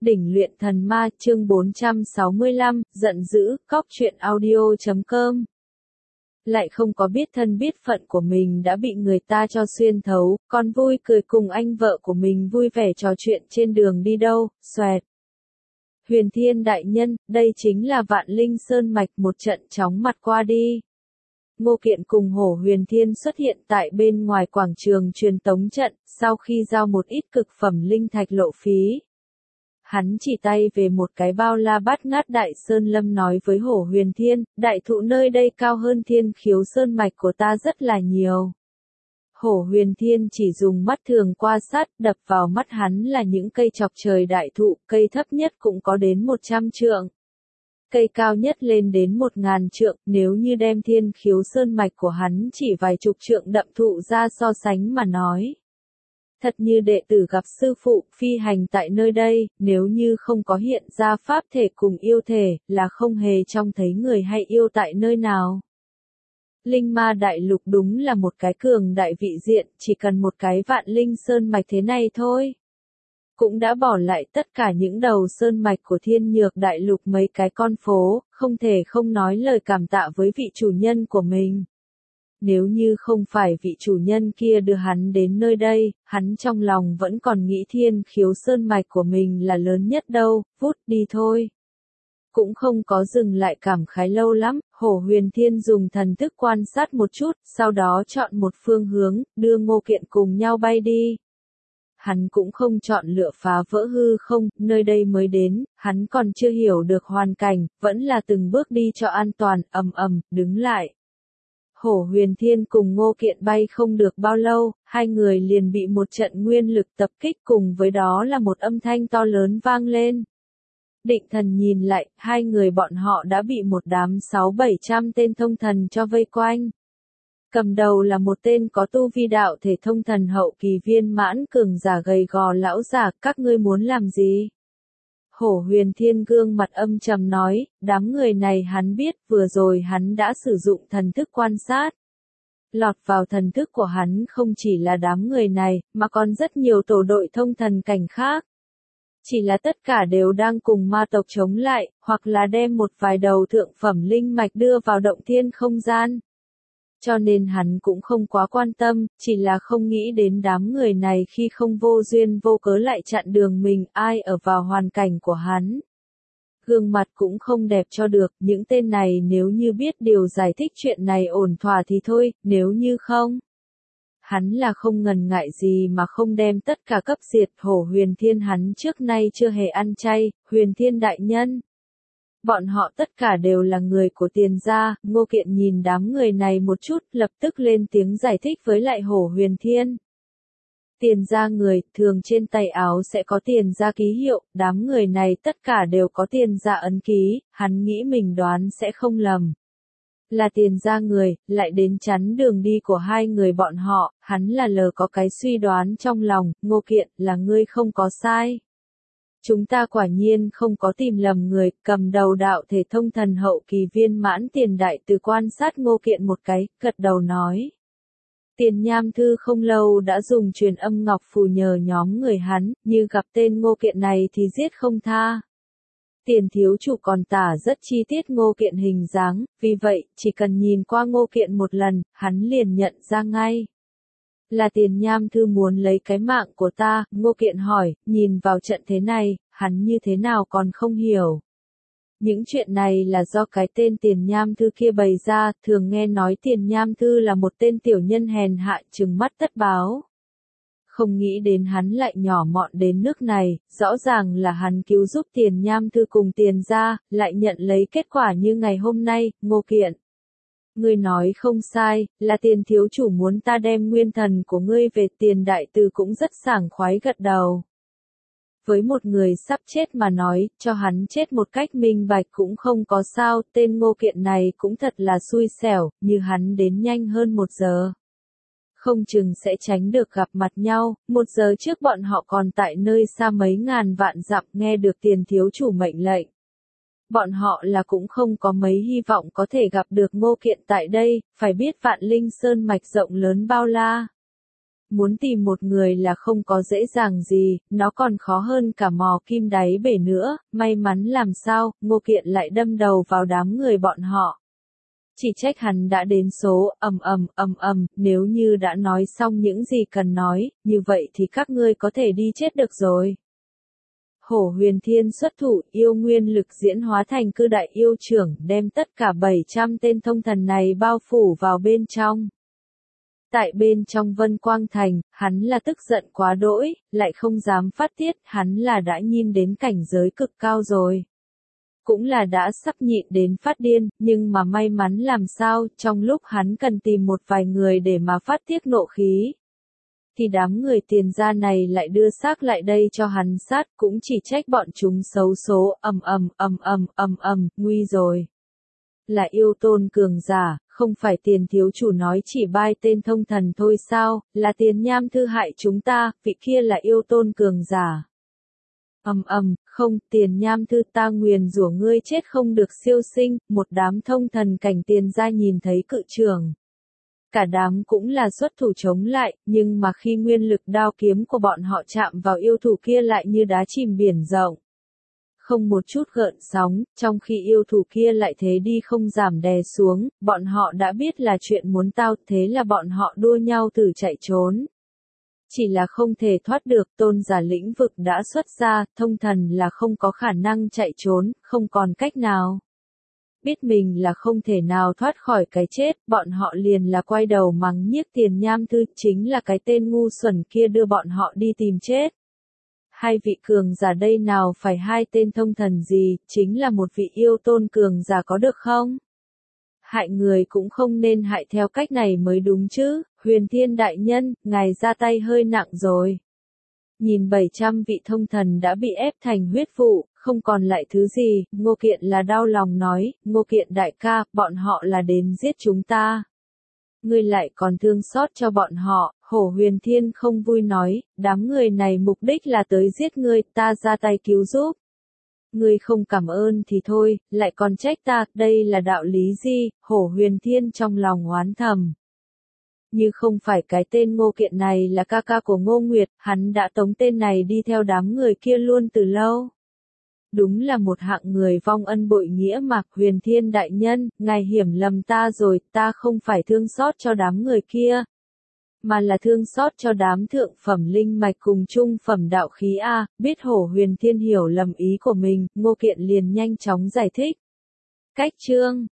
Đỉnh luyện thần ma chương 465, giận dữ, cóc truyện audio.com. Lại không có biết thân biết phận của mình đã bị người ta cho xuyên thấu, còn vui cười cùng anh vợ của mình vui vẻ trò chuyện trên đường đi đâu, xoẹt. Huyền Thiên đại nhân, đây chính là Vạn Linh Sơn Mạch, một trận chóng mặt qua đi. Ngô Kiện cùng Hổ Huyền Thiên xuất hiện tại bên ngoài quảng trường truyền tống trận, sau khi giao một ít cực phẩm linh thạch lộ phí. Hắn chỉ tay về một cái bao la bát ngát Đại Sơn Lâm nói với Hổ Huyền Thiên, đại thụ nơi đây cao hơn Thiên Khiếu Sơn Mạch của ta rất là nhiều. Hổ Huyền Thiên chỉ dùng mắt thường qua sát, đập vào mắt hắn là những cây chọc trời đại thụ, cây thấp nhất cũng có đến 100 trượng. Cây cao nhất lên đến 1000 trượng, nếu như đem Thiên Khiếu Sơn Mạch của hắn chỉ vài chục trượng đậm thụ ra so sánh mà nói. Thật như đệ tử gặp sư phụ, phi hành tại nơi đây, nếu như không có hiện ra pháp thể cùng yêu thể, là không hề trông thấy người hay yêu tại nơi nào. Linh ma đại lục đúng là một cái cường đại vị diện, chỉ cần một cái Vạn Linh Sơn Mạch thế này thôi. Cũng đã bỏ lại tất cả những đầu sơn mạch của Thiên Nhược đại lục mấy cái con phố, không thể không nói lời cảm tạ với vị chủ nhân của mình. Nếu như không phải vị chủ nhân kia đưa hắn đến nơi đây, hắn trong lòng vẫn còn nghĩ Thiên Khiếu Sơn Mạch của mình là lớn nhất đâu, vút đi thôi. Cũng không có dừng lại cảm khái lâu lắm, Hổ Huyền Thiên dùng thần thức quan sát một chút, sau đó chọn một phương hướng, đưa Ngô Kiện cùng nhau bay đi. Hắn cũng không chọn lựa phá vỡ hư không, nơi đây mới đến, hắn còn chưa hiểu được hoàn cảnh, vẫn là từng bước đi cho an toàn, đứng lại. Hổ Huyền Thiên cùng Ngô Kiện bay không được bao lâu, hai người liền bị một trận nguyên lực tập kích, cùng với đó là một âm thanh to lớn vang lên. Định thần nhìn lại, hai người bọn họ đã bị một đám 600-700 tên thông thần cho vây quanh. Cầm đầu là một tên có tu vi đạo thể thông thần hậu kỳ viên mãn cường giả gầy gò lão giả, các ngươi muốn làm gì? Hổ Huyền Thiên gương mặt âm trầm nói, đám người này hắn biết, vừa rồi hắn đã sử dụng thần thức quan sát. Lọt vào thần thức của hắn không chỉ là đám người này, mà còn rất nhiều tổ đội thông thần cảnh khác. Chỉ là tất cả đều đang cùng ma tộc chống lại, hoặc là đem một vài đầu thượng phẩm linh mạch đưa vào động thiên không gian. Cho nên hắn cũng không quá quan tâm, chỉ là không nghĩ đến đám người này khi không vô duyên vô cớ lại chặn đường mình, ai ở vào hoàn cảnh của hắn. Gương mặt cũng không đẹp cho được, những tên này nếu như biết điều giải thích chuyện này ổn thỏa thì thôi, nếu như không. Hắn là không ngần ngại gì mà không đem tất cả cấp diệt. Hổ Huyền Thiên hắn trước nay chưa hề ăn chay, Huyền Thiên đại nhân. Bọn họ tất cả đều là người của Tiền gia. Ngô Kiện nhìn đám người này một chút, lập tức lên tiếng giải thích với lại Hổ Huyền Thiên. Tiền gia người, thường trên tay áo sẽ có Tiền gia ký hiệu, đám người này tất cả đều có Tiền gia ấn ký, hắn nghĩ mình đoán sẽ không lầm. Là Tiền gia người, lại đến chắn đường đi của hai người bọn họ, hắn là lờ có cái suy đoán trong lòng, Ngô Kiện, là ngươi không có sai. Chúng ta quả nhiên không có tìm lầm người, cầm đầu đạo thể thông thần hậu kỳ viên mãn Tiền đại từ quan sát Ngô Kiện một cái, gật đầu nói. Tiền Nham Thư không lâu đã dùng truyền âm ngọc phù nhờ nhóm người hắn, như gặp tên Ngô Kiện này thì giết không tha. Tiền thiếu chủ còn tả rất chi tiết Ngô Kiện hình dáng, vì vậy, chỉ cần nhìn qua Ngô Kiện một lần, hắn liền nhận ra ngay. Là Tiền Nham Thư muốn lấy cái mạng của ta, Ngô Kiện hỏi, nhìn vào trận thế này, hắn như thế nào còn không hiểu. Những chuyện này là do cái tên Tiền Nham Thư kia bày ra, thường nghe nói Tiền Nham Thư là một tên tiểu nhân hèn hạ trừng mắt tất báo. Không nghĩ đến hắn lại nhỏ mọn đến nước này, rõ ràng là hắn cứu giúp Tiền Nham Thư cùng Tiền gia, lại nhận lấy kết quả như ngày hôm nay. Ngô Kiện. Ngươi nói không sai, là Tiền thiếu chủ muốn ta đem nguyên thần của ngươi về. Tiền đại từ cũng rất sảng khoái gật đầu. Với một người sắp chết mà nói, cho hắn chết một cách minh bạch cũng không có sao, tên Ngô Kiện này cũng thật là xui xẻo, như hắn đến nhanh hơn 1 giờ. Không chừng sẽ tránh được gặp mặt nhau, 1 giờ trước bọn họ còn tại nơi xa mấy ngàn vạn dặm nghe được Tiền thiếu chủ mệnh lệnh. Bọn họ là cũng không có mấy hy vọng có thể gặp được Ngô Kiện tại đây, phải biết Vạn Linh Sơn Mạch rộng lớn bao la. Muốn tìm một người là không có dễ dàng gì, nó còn khó hơn cả mò kim đáy bể nữa, may mắn làm sao, Ngô Kiện lại đâm đầu vào đám người bọn họ. Chỉ trách hắn đã đến số, nếu như đã nói xong những gì cần nói, như vậy thì các ngươi có thể đi chết được rồi. Hổ Huyền Thiên xuất thủ, yêu nguyên lực diễn hóa thành cư đại yêu trưởng, đem tất cả 700 tên thông thần này bao phủ vào bên trong. Tại bên trong Vân Quang Thành, hắn là tức giận quá đỗi, lại không dám phát tiết, hắn là đã nhìn đến cảnh giới cực cao rồi. Cũng là đã sắp nhịn đến phát điên, nhưng mà may mắn làm sao, trong lúc hắn cần tìm một vài người để mà phát tiết nộ khí. Thì đám người Tiền gia này lại đưa xác lại đây cho hắn sát, cũng chỉ trách bọn chúng xấu số, nguy rồi. Là yêu tôn cường giả, không phải Tiền thiếu chủ nói chỉ bai tên thông thần thôi sao, là Tiền Nham Thư hại chúng ta, vị kia là yêu tôn cường giả. Không, Tiền Nham Thư, ta nguyền rủa ngươi chết không được siêu sinh, một đám thông thần cảnh Tiền gia nhìn thấy cự trường. Cả đám cũng là xuất thủ chống lại, nhưng mà khi nguyên lực đao kiếm của bọn họ chạm vào yêu thủ kia lại như đá chìm biển rộng. Không một chút gợn sóng, trong khi yêu thủ kia lại thế đi không giảm đè xuống, bọn họ đã biết là chuyện muốn tao, thế là bọn họ đua nhau thử chạy trốn. Chỉ là không thể thoát được, tôn giả lĩnh vực đã xuất ra, thông thần là không có khả năng chạy trốn, không còn cách nào. Biết mình là không thể nào thoát khỏi cái chết, bọn họ liền là quay đầu mắng nhiếc Tiền Nham Thư, chính là cái tên ngu xuẩn kia đưa bọn họ đi tìm chết. Hai vị cường giả đây nào phải hai tên thông thần gì, chính là một vị yêu tôn cường giả có được không? Hại người cũng không nên hại theo cách này mới đúng chứ, Huyền Thiên đại nhân, ngài ra tay hơi nặng rồi. Nhìn 700 vị thông thần đã bị ép thành huyết vụ, không còn lại thứ gì, Ngô Kiện là đau lòng nói, Ngô Kiện đại ca, bọn họ là đến giết chúng ta. Ngươi lại còn thương xót cho bọn họ, Hổ Huyền Thiên không vui nói, đám người này mục đích là tới giết ngươi, ta ra tay cứu giúp. Ngươi không cảm ơn thì thôi, lại còn trách ta, đây là đạo lý gì, Hổ Huyền Thiên trong lòng oán thầm. Như không phải cái tên Ngô Kiện này là ca ca của Ngô Nguyệt, hắn đã tống tên này đi theo đám người kia luôn từ lâu. Đúng là một hạng người vong ân bội nghĩa mà, Huyền Thiên đại nhân, ngài hiểu lầm ta rồi, ta không phải thương xót cho đám người kia. Mà là thương xót cho đám thượng phẩm linh mạch cùng trung phẩm đạo khí A, biết Hổ Huyền Thiên hiểu lầm ý của mình, Ngô Kiện liền nhanh chóng giải thích. Cách chương